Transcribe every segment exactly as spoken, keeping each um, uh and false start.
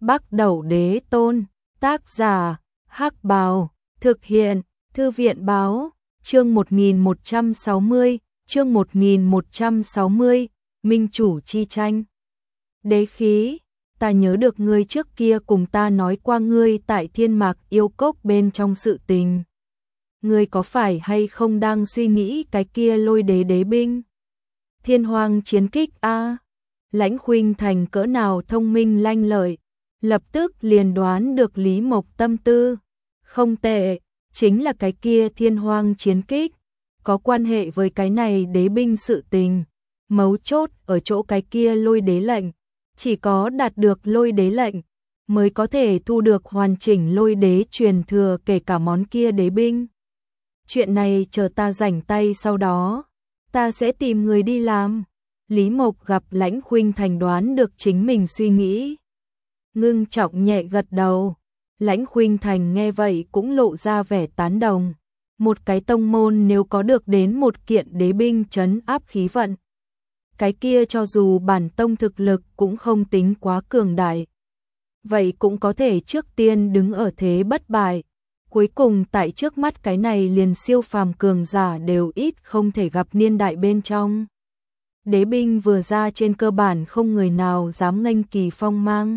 Bắc Đẩu Đế Tôn, tác giả, Hắc Bào, thực hiện, Thư viện Báo, chương một nghìn một trăm sáu mươi, chương một nghìn một trăm sáu mươi, Minh Chủ chi tranh. Đế khí, ta nhớ được ngươi trước kia cùng ta nói qua ngươi tại Thiên Mạc Yêu Cốc bên trong sự tình. Ngươi có phải hay không đang suy nghĩ cái kia lôi đế đế binh? Thiên Hoang chiến kích a. Lãnh Khuynh Thành cỡ nào thông minh lanh lợi, lập tức liền đoán được Lý Mộc tâm tư. Không tệ, chính là cái kia Thiên Hoang chiến kích, có quan hệ với cái này đế binh sự tình. Mấu chốt ở chỗ cái kia lôi đế lệnh, chỉ có đạt được lôi đế lệnh mới có thể thu được hoàn chỉnh lôi đế truyền thừa, kể cả món kia đế binh. Chuyện này chờ ta rảnh tay sau đó, ta sẽ tìm người đi làm. Lý Mộc gặp Lãnh Khuynh Thành đoán được chính mình suy nghĩ, ngưng trọng nhẹ gật đầu. Lãnh Khuynh Thành nghe vậy cũng lộ ra vẻ tán đồng. Một cái tông môn nếu có được đến một kiện đế binh trấn áp khí vận, cái kia cho dù bản tông thực lực cũng không tính quá cường đại, vậy cũng có thể trước tiên đứng ở thế bất bại. Cuối cùng tại trước mắt cái này liền siêu phàm cường giả đều ít không thể gặp niên đại bên trong, đế binh vừa ra trên cơ bản không người nào dám nghênh kỳ phong mang.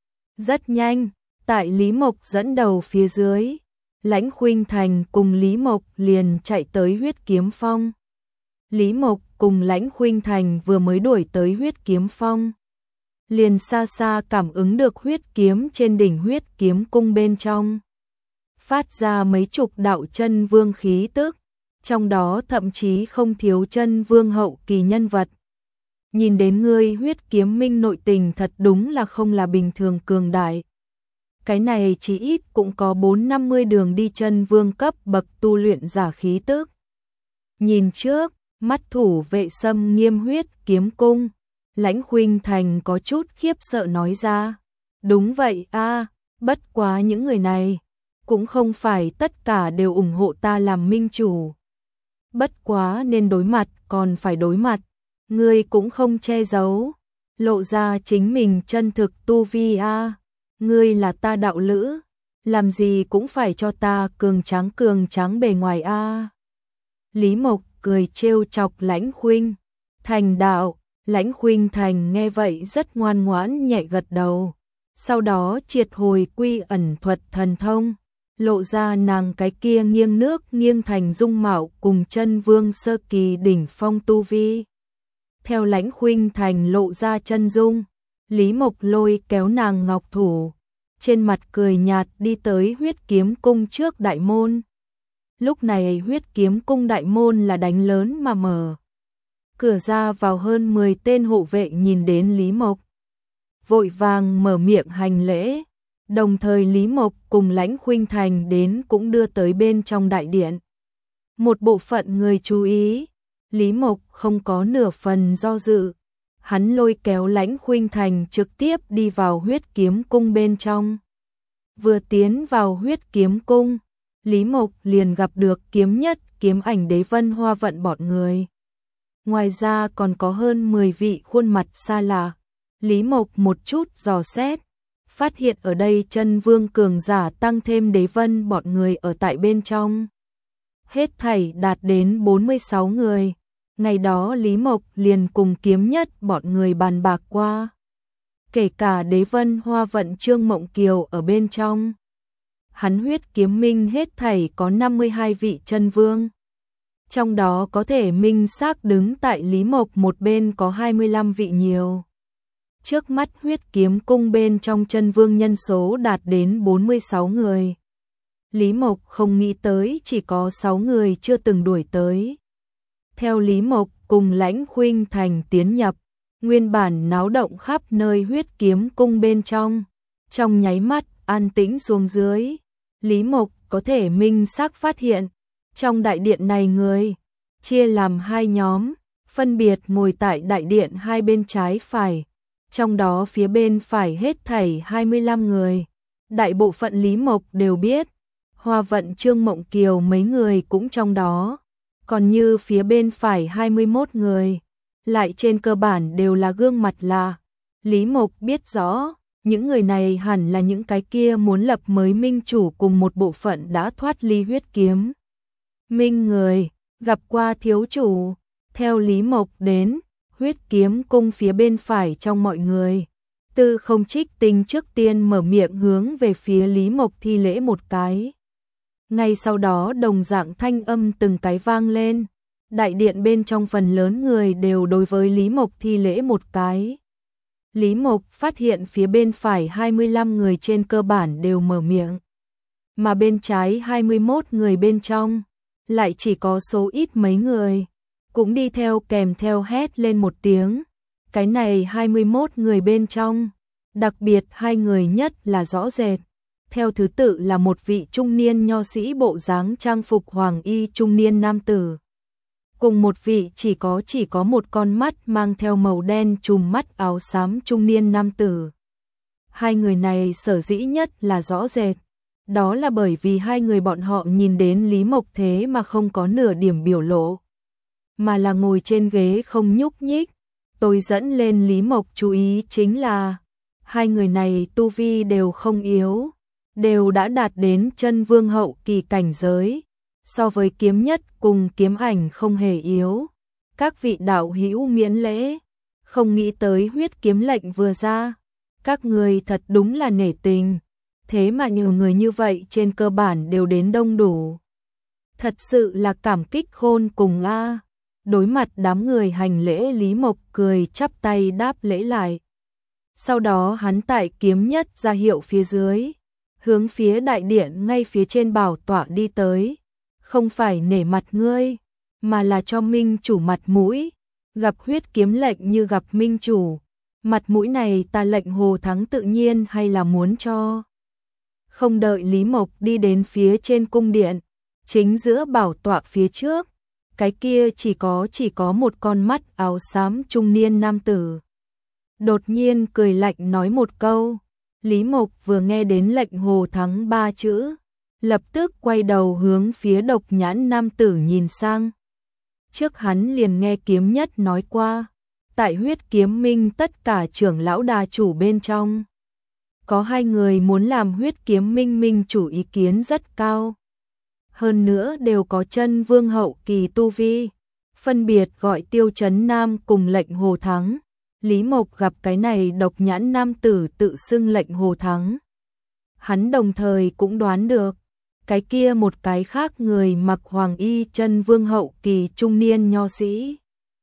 Rất nhanh, tại Lý Mộc dẫn đầu phía dưới, Lãnh Khuynh Thành cùng Lý Mộc liền chạy tới Huyết Kiếm Phong. Lý Mộc cùng Lãnh Khuynh Thành vừa mới đuổi tới Huyết Kiếm Phong, liền xa xa cảm ứng được huyết kiếm trên đỉnh Huyết Kiếm Cung bên trong phát ra mấy chục đạo chân vương khí tức, trong đó thậm chí không thiếu chân vương hậu kỳ nhân vật. Nhìn đến ngươi Huyết Kiếm Minh nội tình thật đúng là không là bình thường cường đại. Cái này chỉ ít cũng có bốn năm mươi đường đi chân vương cấp bậc tu luyện giả khí tức. Nhìn trước, mắt thủ vệ xâm nghiêm Huyết Kiếm Cung, Lãnh Khuynh Thành có chút khiếp sợ nói ra. Đúng vậy a, bất quá những người này cũng không phải tất cả đều ủng hộ ta làm minh chủ. Bất quá nên đối mặt còn phải đối mặt, ngươi cũng không che giấu, lộ ra chính mình chân thực tu vi a. Ngươi là ta đạo lữ, làm gì cũng phải cho ta cường tráng cường tráng bề ngoài a. Lý Mộc cười trêu chọc Lãnh Khuynh Thành đạo. Lãnh Khuynh Thành nghe vậy rất ngoan ngoãn nhẹ gật đầu, sau đó triệt hồi quy ẩn thuật thần thông, lộ ra nàng cái kia nghiêng nước nghiêng thành dung mạo cùng chân vương sơ kỳ đỉnh phong tu vi. Theo Lãnh Khuynh Thành lộ ra chân dung, Lý Mộc lôi kéo nàng ngọc thủ, trên mặt cười nhạt đi tới Huyết Kiếm Cung trước đại môn. Lúc này Huyết Kiếm Cung đại môn là đánh lớn mà mở. Cửa ra vào hơn mười tên hộ vệ nhìn đến Lý Mộc, vội vàng mở miệng hành lễ. Đồng thời Lý Mộc cùng Lãnh Khuynh Thành đến cũng đưa tới bên trong đại điện. Một bộ phận người chú ý, Lý Mộc không có nửa phần do dự, hắn lôi kéo Lãnh Khuynh Thành trực tiếp đi vào Huyết Kiếm Cung bên trong. Vừa tiến vào Huyết Kiếm Cung, Lý Mộc liền gặp được Kiếm Nhất, Kiếm Ảnh, Đế Vân, Hoa Vận bọn người. Ngoài ra còn có hơn mười vị khuôn mặt xa lạ. Lý Mộc một chút dò xét, phát hiện ở đây chân vương cường giả tăng thêm Đế Vân bọn người ở tại bên trong, hết thảy đạt đến bốn mươi sáu người. Ngày đó Lý Mộc liền cùng Kiếm Nhất bọn người bàn bạc qua, kể cả Đế Vân, Hoa Vận, Trương Mộng Kiều ở bên trong. Hắn Huyết Kiếm Minh hết thảy có năm mươi hai vị chân vương, trong đó có thể minh xác đứng tại Lý Mộc một bên có hai mươi lăm vị nhiều. Trước mắt Huyết Kiếm Cung bên trong chân vương nhân số đạt đến bốn mươi sáu người. Lý Mộc không nghĩ tới chỉ có sáu người chưa từng đuổi tới. Theo Lý Mộc cùng Lãnh Khuynh Thành tiến nhập, nguyên bản náo động khắp nơi Huyết Kiếm Cung bên trong, trong nháy mắt an tĩnh xuống dưới. Lý Mộc có thể minh xác phát hiện, trong đại điện này người chia làm hai nhóm, phân biệt ngồi tại đại điện hai bên trái phải. Trong đó phía bên phải hết thảy hai mươi lăm người, đại bộ phận Lý Mộc đều biết, Hoa Vận, Trương Mộng Kiều mấy người cũng trong đó, còn như phía bên phải hai mươi mốt người, lại trên cơ bản đều là gương mặt lạ. Lý Mộc biết rõ, những người này hẳn là những cái kia muốn lập mới minh chủ cùng một bộ phận đã thoát ly huyết kiếm minh người, gặp qua thiếu chủ. Theo Lý Mộc đến, huyết kiếm cung phía bên phải trong mọi người. Tư Không Trích Tinh trước tiên mở miệng hướng về phía Lý Mộc thi lễ một cái. Ngay sau đó đồng dạng thanh âm từng cái vang lên. Đại điện bên trong phần lớn người đều đối với Lý Mộc thi lễ một cái. Lý Mộc phát hiện phía bên phải hai mươi lăm người trên cơ bản đều mở miệng. Mà bên trái hai mươi mốt người bên trong, lại chỉ có số ít mấy người. Cũng đi theo kèm theo hét lên một tiếng. Cái này hai mươi mốt người bên trong, đặc biệt hai người nhất là rõ rệt. Theo thứ tự là một vị trung niên nho sĩ bộ dáng trang phục hoàng y trung niên nam tử. Cùng một vị chỉ có chỉ có một con mắt mang theo màu đen trùm mắt áo xám trung niên nam tử. Hai người này sở dĩ nhất là rõ rệt. Đó là bởi vì hai người bọn họ nhìn đến Lý Mộc thế mà không có nửa điểm biểu lộ. Mà là ngồi trên ghế không nhúc nhích. Tôi dẫn lên Lý Mộc chú ý chính là hai người này tu vi đều không yếu, đều đã đạt đến chân vương hậu kỳ cảnh giới, so với kiếm nhất cùng kiếm ảnh không hề yếu. Các vị đạo hữu miễn lễ, không nghĩ tới huyết kiếm lệnh vừa ra, các người thật đúng là nể tình, thế mà nhiều người như vậy trên cơ bản đều đến đông đủ. Thật sự là cảm kích khôn cùng a. Đối mặt đám người hành lễ, Lý Mộc cười chắp tay đáp lễ lại. Sau đó hắn tại kiếm nhất ra hiệu phía dưới, hướng phía đại điện ngay phía trên bảo tọa đi tới. Không phải nể mặt ngươi, mà là cho minh chủ mặt mũi. Gặp huyết kiếm lệnh như gặp minh chủ, mặt mũi này ta lệnh Hồ Thắng tự nhiên hay là muốn cho. Không đợi Lý Mộc đi đến phía trên cung điện, chính giữa bảo tọa phía trước, cái kia chỉ có chỉ có một con mắt áo xám trung niên nam tử. Đột nhiên cười lạnh nói một câu. Lý Mộc vừa nghe đến lệnh Hồ Thắng ba chữ, lập tức quay đầu hướng phía độc nhãn nam tử nhìn sang. Trước hắn liền nghe kiếm nhất nói qua, tại huyết kiếm minh tất cả trưởng lão đà chủ bên trong, có hai người muốn làm huyết kiếm minh minh chủ, ý kiến rất cao. Hơn nữa đều có chân vương hậu kỳ tu vi, phân biệt gọi Tiêu Chấn Nam cùng lệnh Hồ Thắng. Lý Mộc gặp cái này độc nhãn nam tử tự xưng lệnh Hồ Thắng, hắn đồng thời cũng đoán được, cái kia một cái khác người mặc hoàng y chân vương hậu kỳ trung niên nho sĩ,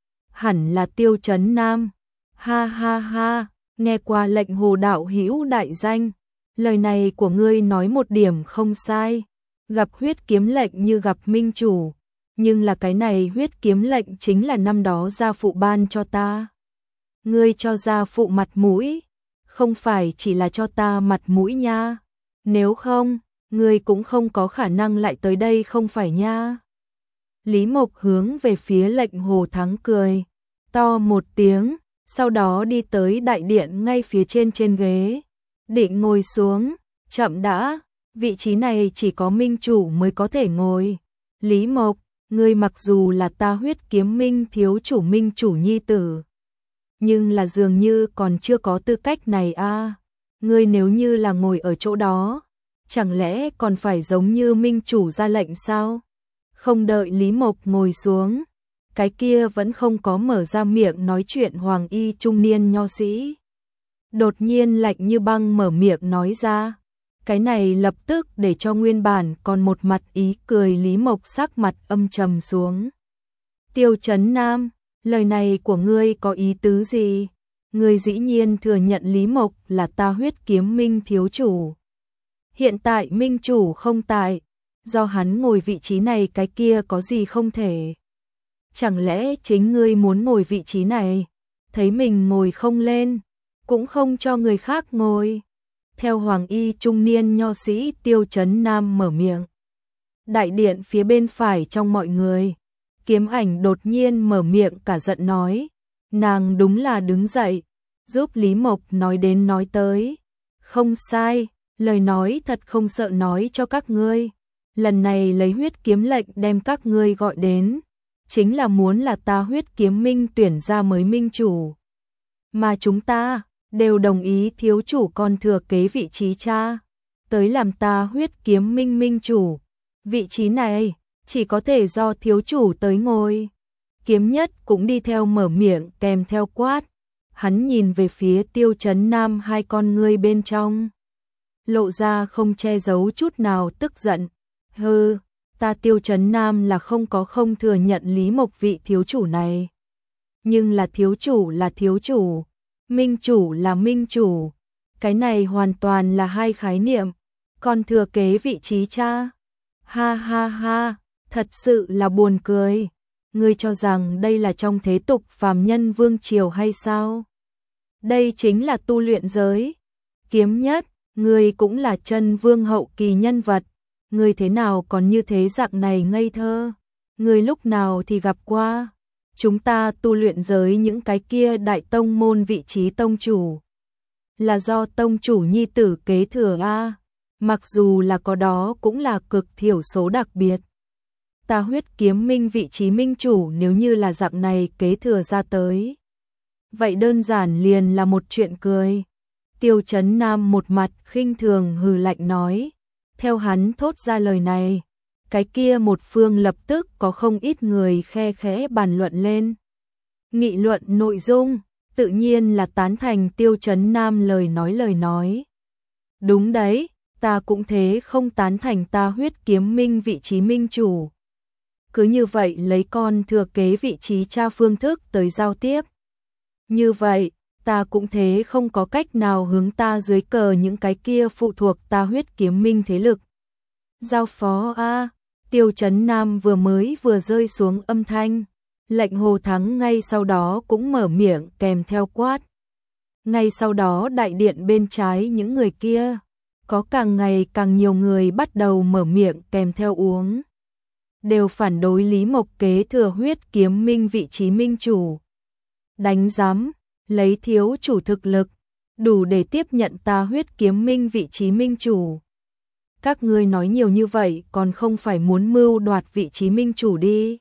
hẳn là Tiêu Chấn Nam. Ha ha ha, nghe qua lệnh Hồ đạo hữu đại danh, lời này của ngươi nói một điểm không sai. Gặp huyết kiếm lệnh như gặp minh chủ, nhưng là cái này huyết kiếm lệnh chính là năm đó gia phụ ban cho ta. Ngươi cho gia phụ mặt mũi, không phải chỉ là cho ta mặt mũi nha. Nếu không, ngươi cũng không có khả năng lại tới đây không phải nha. Lý Mộc hướng về phía lệnh Hồ Thắng cười to một tiếng, sau đó đi tới đại điện ngay phía trên trên ghế, định ngồi xuống. Chậm đã, vị trí này chỉ có minh chủ mới có thể ngồi. Lý Mộc, ngươi mặc dù là ta huyết kiếm minh thiếu chủ minh chủ nhi tử, nhưng là dường như còn chưa có tư cách này a. À. Ngươi nếu như là ngồi ở chỗ đó, chẳng lẽ còn phải giống như minh chủ ra lệnh sao? Không đợi Lý Mộc ngồi xuống, cái kia vẫn không có mở ra miệng nói chuyện hoàng y trung niên nho sĩ, đột nhiên lạnh như băng mở miệng nói ra. Cái này lập tức để cho nguyên bản còn một mặt ý cười Lý Mộc sắc mặt âm trầm xuống. Tiêu Chấn Nam, lời này của ngươi có ý tứ gì? Ngươi dĩ nhiên thừa nhận Lý Mộc là ta huyết kiếm minh thiếu chủ. Hiện tại minh chủ không tại, do hắn ngồi vị trí này, cái kia có gì không thể? Chẳng lẽ chính ngươi muốn ngồi vị trí này, thấy mình ngồi không lên, cũng không cho người khác ngồi? Theo hoàng y trung niên nho sĩ Tiêu Chấn Nam mở miệng. Đại điện phía bên phải trong mọi người, kiếm ảnh đột nhiên mở miệng cả giận nói. Nàng đúng là đứng dậy, giúp Lý Mộc nói đến nói tới. Không sai, lời nói thật không sợ nói cho các ngươi. Lần này lấy huyết kiếm lệnh đem các ngươi gọi đến, chính là muốn là ta huyết kiếm minh tuyển ra mới minh chủ. Mà chúng ta, đều đồng ý thiếu chủ con thừa kế vị trí cha, tới làm ta Huyết Kiếm Minh minh chủ. Vị trí này chỉ có thể do thiếu chủ tới ngồi. Kiếm Nhất cũng đi theo mở miệng kèm theo quát. Hắn nhìn về phía Tiêu Chấn Nam, hai con ngươi bên trong lộ ra không che giấu chút nào tức giận. Hừ, ta Tiêu Chấn Nam là không có không thừa nhận Lý Mộc vị thiếu chủ này. Nhưng là thiếu chủ là thiếu chủ, minh chủ là minh chủ. Cái này hoàn toàn là hai khái niệm. Còn thừa kế vị trí cha. Ha ha ha, thật sự là buồn cười. Ngươi cho rằng đây là trong thế tục phàm nhân vương triều hay sao? Đây chính là tu luyện giới. Kiếm Nhất, ngươi cũng là chân vương hậu kỳ nhân vật. Ngươi thế nào còn như thế dạng này ngây thơ? Ngươi lúc nào thì gặp qua? Chúng ta tu luyện giới những cái kia đại tông môn vị trí tông chủ. Là do tông chủ nhi tử kế thừa a. Mặc dù là có đó cũng là cực thiểu số đặc biệt. Ta Huyết Kiếm Minh vị trí minh chủ nếu như là dạng này kế thừa ra tới. Vậy đơn giản liền là một chuyện cười. Tiêu Chấn Nam một mặt khinh thường hừ lạnh nói. Theo hắn thốt ra lời này, cái kia một phương lập tức có không ít người khe khẽ bàn luận lên. Nghị luận nội dung, tự nhiên là tán thành Tiêu Chấn Nam lời nói lời nói. Đúng đấy, ta cũng thế không tán thành ta Huyết Kiếm Minh vị trí minh chủ. Cứ như vậy lấy con thừa kế vị trí cha phương thức tới giao tiếp. Như vậy, ta cũng thế không có cách nào hướng ta dưới cờ những cái kia phụ thuộc ta Huyết Kiếm Minh thế lực. Giao phó a. Tiêu Chấn Nam vừa mới vừa rơi xuống âm thanh, lệnh Hồ Thắng ngay sau đó cũng mở miệng kèm theo quát. Ngay sau đó đại điện bên trái những người kia, có càng ngày càng nhiều người bắt đầu mở miệng kèm theo uống. Đều phản đối Lý Mộc kế thừa Huyết Kiếm Minh vị trí minh chủ. Đánh giám, lấy thiếu chủ thực lực, đủ để tiếp nhận ta Huyết Kiếm Minh vị trí minh chủ. Các ngươi nói nhiều như vậy còn không phải muốn mưu đoạt vị trí minh chủ đi.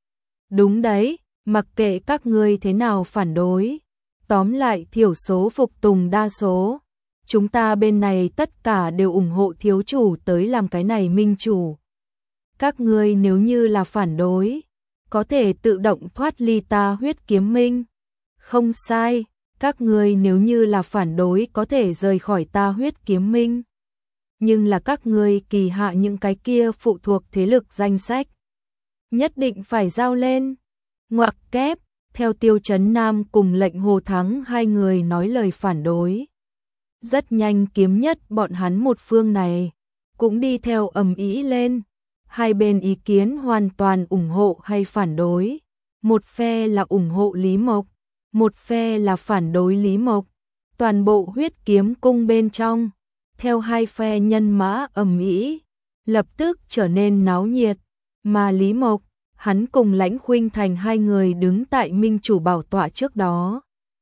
Đúng đấy, mặc kệ các ngươi thế nào phản đối. Tóm lại thiểu số phục tùng đa số. Chúng ta bên này tất cả đều ủng hộ thiếu chủ tới làm cái này minh chủ. Các ngươi nếu như là phản đối, có thể tự động thoát ly ta Huyết Kiếm Minh. Không sai, các ngươi nếu như là phản đối có thể rời khỏi ta Huyết Kiếm Minh. Nhưng là các ngươi kỳ hạ những cái kia phụ thuộc thế lực danh sách. Nhất định phải giao lên. Ngoặc kép, theo Tiêu Chấn Nam cùng lệnh Hồ Thắng hai người nói lời phản đối. Rất nhanh Kiếm Nhất bọn hắn một phương này, cũng đi theo ầm ĩ lên. Hai bên ý kiến hoàn toàn ủng hộ hay phản đối. Một phe là ủng hộ Lý Mộc, một phe là phản đối Lý Mộc. Toàn bộ Huyết Kiếm Cung bên trong, theo hai phe nhân mã ầm ĩ, lập tức trở nên náo nhiệt. Mà Lý Mộc, hắn cùng Lãnh Khuynh Thành hai người đứng tại minh chủ bảo tọa trước đó.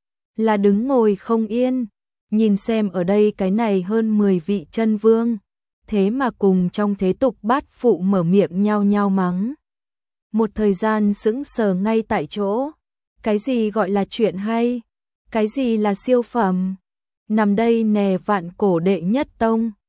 Là đứng ngồi không yên, nhìn xem ở đây cái này hơn mười vị chân vương. Thế mà cùng trong thế tục bát phụ mở miệng nhao nhao mắng. Một thời gian sững sờ ngay tại chỗ. Cái gì gọi là chuyện hay? Cái gì là siêu phẩm? Nằm đây nè vạn cổ đệ nhất tông.